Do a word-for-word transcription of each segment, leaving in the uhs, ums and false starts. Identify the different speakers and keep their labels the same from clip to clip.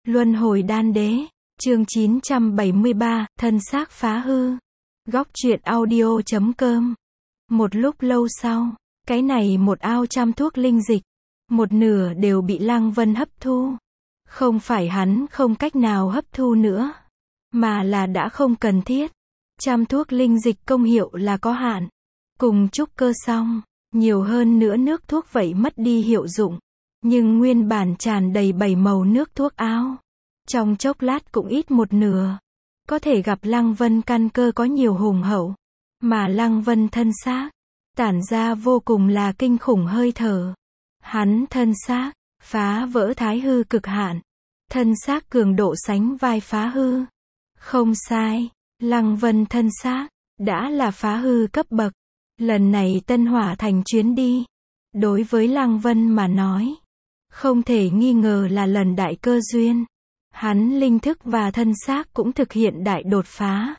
Speaker 1: Luân hồi đan đế, chương chín trăm bảy mươi ba, thân xác phá hư. Góc truyện audio chấm com. Một lúc lâu sau, cái này một ao trăm thuốc linh dịch, một nửa đều bị Lăng Vân hấp thu. Không phải hắn không cách nào hấp thu nữa, mà là đã không cần thiết. Trăm thuốc linh dịch công hiệu là có hạn. Cùng trúc cơ xong, nhiều hơn nữa nước thuốc vậy mất đi hiệu dụng. Nhưng nguyên bản tràn đầy bảy màu nước thuốc ao, trong chốc lát cũng ít một nửa. Có thể gặp Lăng Vân căn cơ có nhiều hùng hậu, mà Lăng Vân thân xác tản ra vô cùng là kinh khủng hơi thở. Hắn thân xác phá vỡ thái hư cực hạn, thân xác cường độ sánh vai phá hư. Không sai, Lăng Vân thân xác đã là phá hư cấp bậc. Lần này Tân Hỏa Thành chuyến đi, đối với Lăng Vân mà nói, không thể nghi ngờ là lần đại cơ duyên. Hắn linh thức và thân xác cũng thực hiện đại đột phá.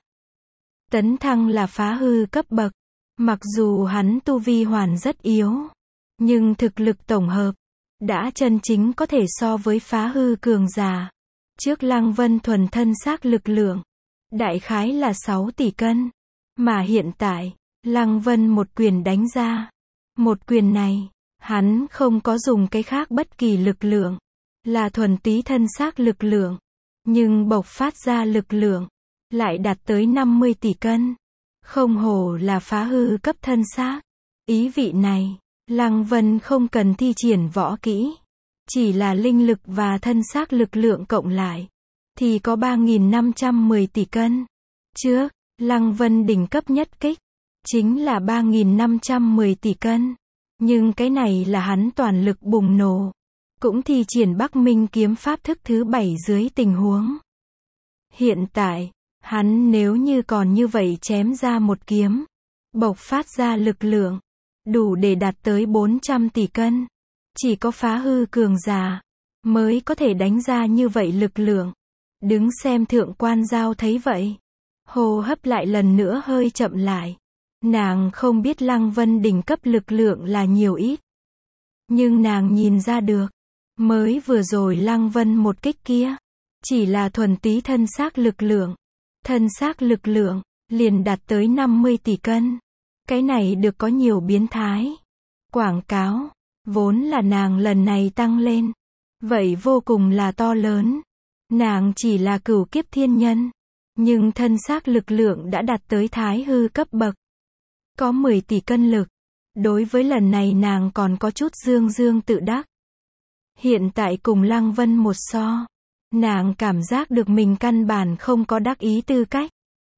Speaker 1: Tấn thăng là phá hư cấp bậc. Mặc dù hắn tu vi hoàn rất yếu, nhưng thực lực tổng hợp đã chân chính có thể so với phá hư cường giả. Trước Lăng Vân thuần thân xác lực lượng đại khái là sáu tỷ cân, mà hiện tại Lăng Vân một quyền đánh ra. Một quyền này, hắn không có dùng cái khác bất kỳ lực lượng, là thuần túy thân xác lực lượng, nhưng bộc phát ra lực lượng lại đạt tới năm mươi tỷ cân. Không hổ là phá hư cấp thân xác. Ý vị này, Lăng Vân không cần thi triển võ kỹ, chỉ là linh lực và thân xác lực lượng cộng lại thì có ba nghìn năm trăm mười tỷ cân. Trước, Lăng Vân đỉnh cấp nhất kích chính là ba nghìn năm trăm mười tỷ cân, nhưng cái này là hắn toàn lực bùng nổ, cũng thi triển Bắc Minh kiếm pháp thức thứ bảy dưới tình huống. Hiện tại, hắn nếu như còn như vậy chém ra một kiếm, bộc phát ra lực lượng đủ để đạt tới bốn trăm tỷ cân. Chỉ có phá hư cường giả mới có thể đánh ra như vậy lực lượng. Đứng xem Thượng Quan Giao thấy vậy, hô hấp lại lần nữa hơi chậm lại. Nàng không biết Lăng Vân đỉnh cấp lực lượng là nhiều ít, nhưng nàng nhìn ra được, mới vừa rồi Lăng Vân một kích kia chỉ là thuần túy thân xác lực lượng. Thân xác lực lượng liền đạt tới năm mươi tỷ cân. Cái này được có nhiều biến thái. Quảng cáo vốn là nàng lần này tăng lên, vậy vô cùng là to lớn. Nàng chỉ là cửu kiếp thiên nhân, nhưng thân xác lực lượng đã đạt tới thái hư cấp bậc, có mười tỷ cân lực. Đối với lần này nàng còn có chút dương dương tự đắc. Hiện tại cùng Lăng Vân một so, nàng cảm giác được mình căn bản không có đắc ý tư cách.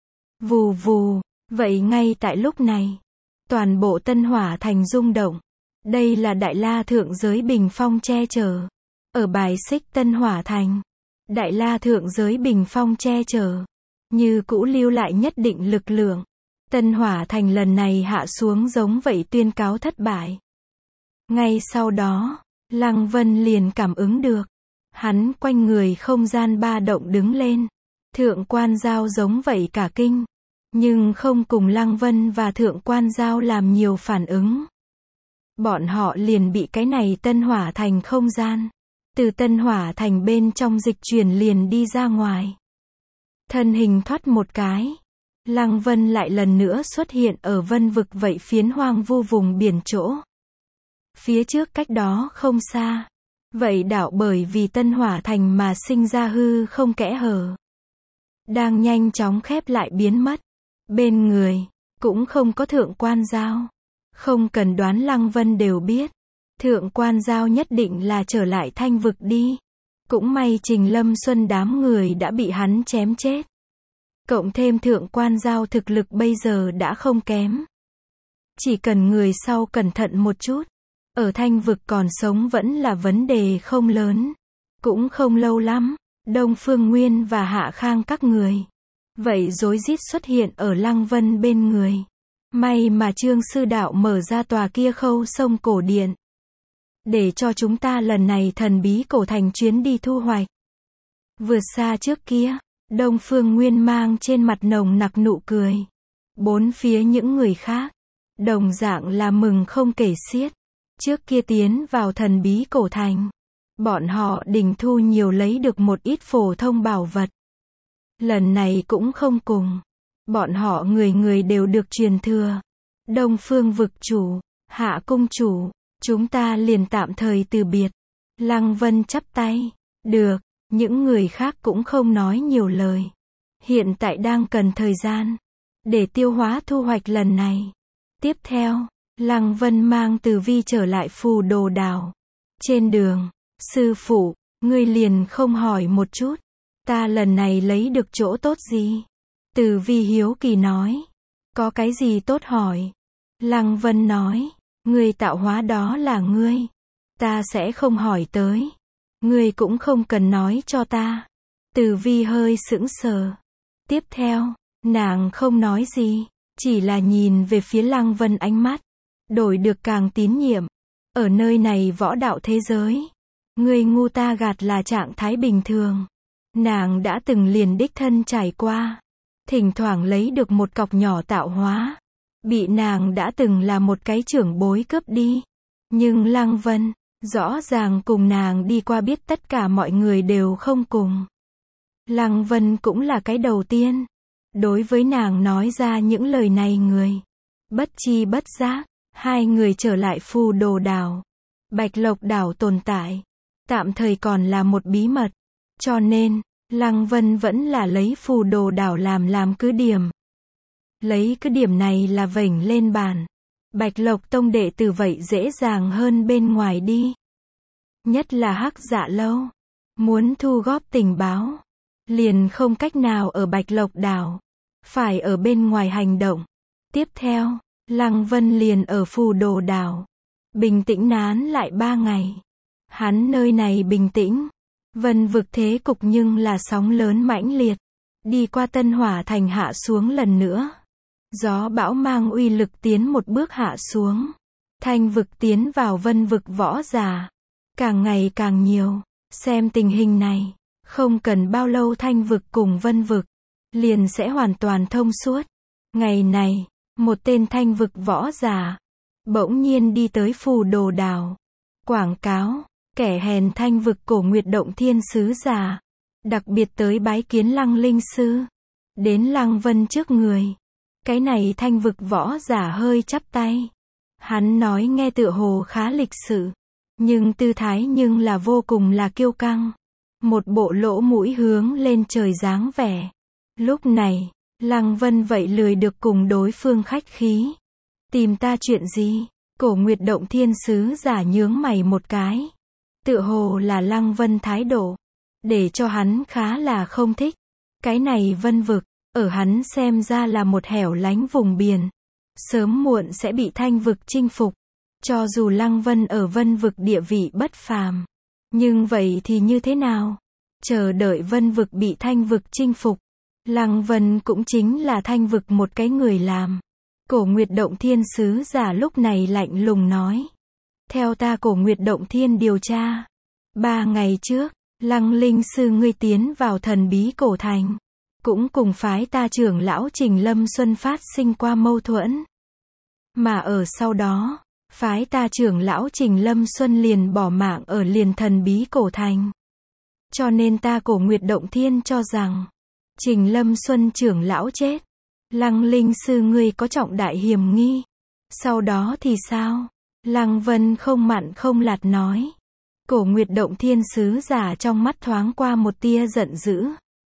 Speaker 1: Vù vù, vậy ngay tại lúc này, toàn bộ Tân Hỏa Thành rung động. Đây là Đại La Thượng Giới Bình Phong che chở. Ở bài xích Tân Hỏa Thành, Đại La Thượng Giới Bình Phong che chở, như cũ lưu lại nhất định lực lượng. Tân Hỏa Thành lần này hạ xuống giống vậy tuyên cáo thất bại. Ngay sau đó, Lăng Vân liền cảm ứng được. Hắn quanh người không gian ba động đứng lên. Thượng Quan Giao giống vậy cả kinh, nhưng không cùng Lăng Vân và Thượng Quan Giao làm nhiều phản ứng. Bọn họ liền bị cái này Tân Hỏa Thành không gian từ Tân Hỏa Thành bên trong dịch chuyển liền đi ra ngoài. Thân hình thoát một cái, Lăng Vân lại lần nữa xuất hiện ở vân vực vậy phiến hoang vu vùng biển chỗ. Phía trước cách đó không xa, vậy đảo bởi vì Tân Hỏa Thành mà sinh ra hư không kẽ hở, đang nhanh chóng khép lại biến mất. Bên người cũng không có Thượng Quan Giao. Không cần đoán Lăng Vân đều biết, Thượng Quan Giao nhất định là trở lại Thanh vực đi. Cũng may Trình Lâm Xuân đám người đã bị hắn chém chết. Cộng thêm Thượng Quan Giao thực lực bây giờ đã không kém. Chỉ cần người sau cẩn thận một chút, ở Thanh vực còn sống vẫn là vấn đề không lớn. Cũng không lâu lắm, Đông Phương Nguyên và Hạ Khang các người vậy rối rít xuất hiện ở Lăng Vân bên người. May mà Trương sư đạo mở ra tòa kia khâu sông cổ điện, để cho chúng ta lần này thần bí cổ thành chuyến đi thu hoạch vượt xa trước kia. Đông Phương Nguyên mang trên mặt nồng nặc nụ cười. Bốn phía những người khác đồng dạng là mừng không kể xiết. Trước kia tiến vào thần bí cổ thành, Bọn họ định thu nhiều lấy được một ít phổ thông bảo vật. Lần này cũng không cùng. Bọn họ người người đều được truyền thừa. Đông Phương vực chủ, Hạ cung chủ, chúng ta liền tạm thời từ biệt. Lăng Vân chắp tay. Được, những người khác cũng không nói nhiều lời. Hiện tại đang cần thời gian để tiêu hóa thu hoạch lần này. Tiếp theo, Lăng Vân mang Từ Vi trở lại Phù Đồ Đảo. Trên đường, sư phụ, ngươi liền không hỏi một chút, ta lần này lấy được chỗ tốt gì? Từ Vi hiếu kỳ nói. Có cái gì tốt hỏi? Lăng Vân nói, ngươi tạo hóa đó là ngươi. Ta sẽ không hỏi tới. Ngươi cũng không cần nói cho ta. Từ Vi hơi sững sờ. Tiếp theo, nàng không nói gì, chỉ là nhìn về phía Lăng Vân, ánh mắt đổi được càng tín nhiệm. Ở nơi này võ đạo thế giới, ngươi ngu ta gạt là trạng thái bình thường. Nàng đã từng liền đích thân trải qua. Thỉnh thoảng lấy được một cọc nhỏ tạo hóa. Bị nàng đã từng là một cái trưởng bối cướp đi. Nhưng Lăng Vân, rõ ràng cùng nàng đi qua biết tất cả mọi người đều không cùng. Lăng Vân cũng là cái đầu tiên. Đối với nàng nói ra những lời này người. Bất chi bất giác, hai người trở lại Phù Đồ Đảo. Bạch Lộc đảo tồn tại. Tạm thời còn là một bí mật. Cho nên, Lăng Vân vẫn là lấy Phù Đồ Đảo làm làm cứ điểm. Lấy cứ điểm này là vểnh lên bàn. Bạch Lộc tông đệ tử vậy dễ dàng hơn bên ngoài đi. Nhất là Hắc Dạ Lâu. Muốn thu góp tình báo. Liền không cách nào ở Bạch Lộc đảo. Phải ở bên ngoài hành động. Tiếp theo, Lăng Vân liền ở Phù Đồ Đảo. Bình tĩnh nán lại ba ngày. Hắn nơi này bình tĩnh. Vân vực thế cục nhưng là sóng lớn mãnh liệt. Đi qua Tân Hỏa Thành hạ xuống lần nữa. Gió bão mang uy lực tiến một bước hạ xuống. Thanh vực tiến vào vân vực võ giả. Càng ngày càng nhiều. Xem tình hình này, không cần bao lâu thanh vực cùng vân vực liền sẽ hoàn toàn thông suốt. Ngày này, một tên thanh vực võ giả bỗng nhiên đi tới Phù Đồ Đảo. Quảng cáo, kẻ hèn thanh vực Cổ Nguyệt Động Thiên sứ giả, đặc biệt tới bái kiến Lăng Linh sư. Đến Lăng Vân trước người. Cái này thanh vực võ giả hơi chắp tay. Hắn nói nghe tựa hồ khá lịch sự, nhưng tư thái nhưng là vô cùng là kiêu căng. Một bộ lỗ mũi hướng lên trời dáng vẻ. Lúc này, Lăng Vân vậy lười được cùng đối phương khách khí. Tìm ta chuyện gì? Cổ Nguyệt Động Thiên sứ giả nhướng mày một cái. Tựa hồ là Lăng Vân thái độ, để cho hắn khá là không thích. Cái này vân vực, ở hắn xem ra là một hẻo lánh vùng biển. Sớm muộn sẽ bị thanh vực chinh phục. Cho dù Lăng Vân ở vân vực địa vị bất phàm. Nhưng vậy thì như thế nào? Chờ đợi vân vực bị thanh vực chinh phục. Lăng Vân cũng chính là thanh vực một cái người làm. Cổ Nguyệt Động Thiên sứ giả lúc này lạnh lùng nói. Theo ta Cổ Nguyệt Động Thiên điều tra. Ba ngày trước, Lăng Linh sư ngươi tiến vào thần bí cổ thành. Cũng cùng phái ta trưởng lão Trình Lâm Xuân phát sinh qua mâu thuẫn. Mà ở sau đó, phái ta trưởng lão Trình Lâm Xuân liền bỏ mạng ở liền thần bí cổ thành. Cho nên ta Cổ Nguyệt Động Thiên cho rằng, Trình Lâm Xuân trưởng lão chết. Lăng Linh sư ngươi có trọng đại hiểm nghi. Sau đó thì sao? Lăng Vân không mặn không lạt nói. Cổ Nguyệt Động Thiên sứ giả trong mắt thoáng qua một tia giận dữ.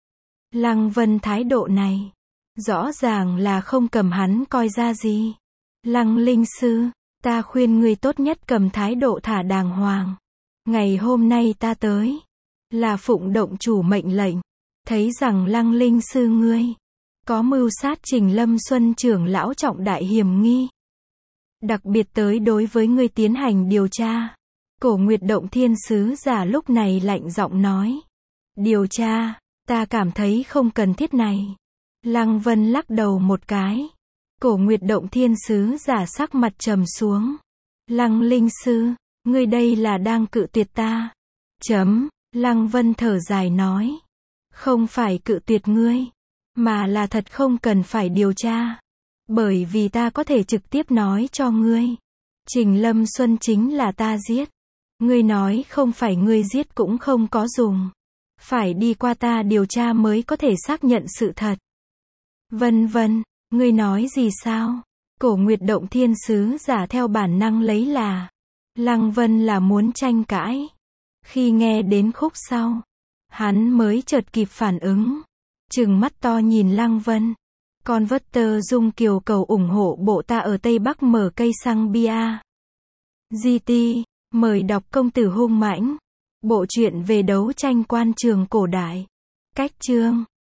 Speaker 1: Lăng Vân thái độ này, rõ ràng là không cầm hắn coi ra gì. Lăng Linh sư, ta khuyên ngươi tốt nhất cầm thái độ thả đàng hoàng. Ngày hôm nay ta tới, là phụng động chủ mệnh lệnh. Thấy rằng Lăng Linh sư ngươi có mưu sát Trình Lâm Xuân trưởng lão trọng đại hiểm nghi. Đặc biệt tới đối với ngươi tiến hành điều tra. Cổ Nguyệt Động Thiên sứ giả lúc này lạnh giọng nói. Điều tra, ta cảm thấy không cần thiết này. Lăng Vân lắc đầu một cái. Cổ Nguyệt Động Thiên sứ giả sắc mặt trầm xuống. Lăng Linh sư, ngươi đây là đang cự tuyệt ta. Chấm, Lăng Vân thở dài nói. Không phải cự tuyệt ngươi, mà là thật không cần phải điều tra. Bởi vì ta có thể trực tiếp nói cho ngươi. Trình Lâm Xuân chính là ta giết. Ngươi nói không phải ngươi giết cũng không có dùng. Phải đi qua ta điều tra mới có thể xác nhận sự thật. Vân vân, ngươi nói gì sao? Cổ Nguyệt Động thiên sứ giả theo bản năng lấy là. Lăng Vân là muốn tranh cãi. Khi nghe đến khúc sau, hắn mới chợt kịp phản ứng. Trừng mắt to nhìn Lăng Vân. Con vất tơ dung kiều cầu ủng hộ bộ ta ở Tây Bắc mở cây xăng bia. giê tê, mời đọc Công tử hung mãnh. Bộ truyện về đấu tranh quan trường cổ đại. Cách chương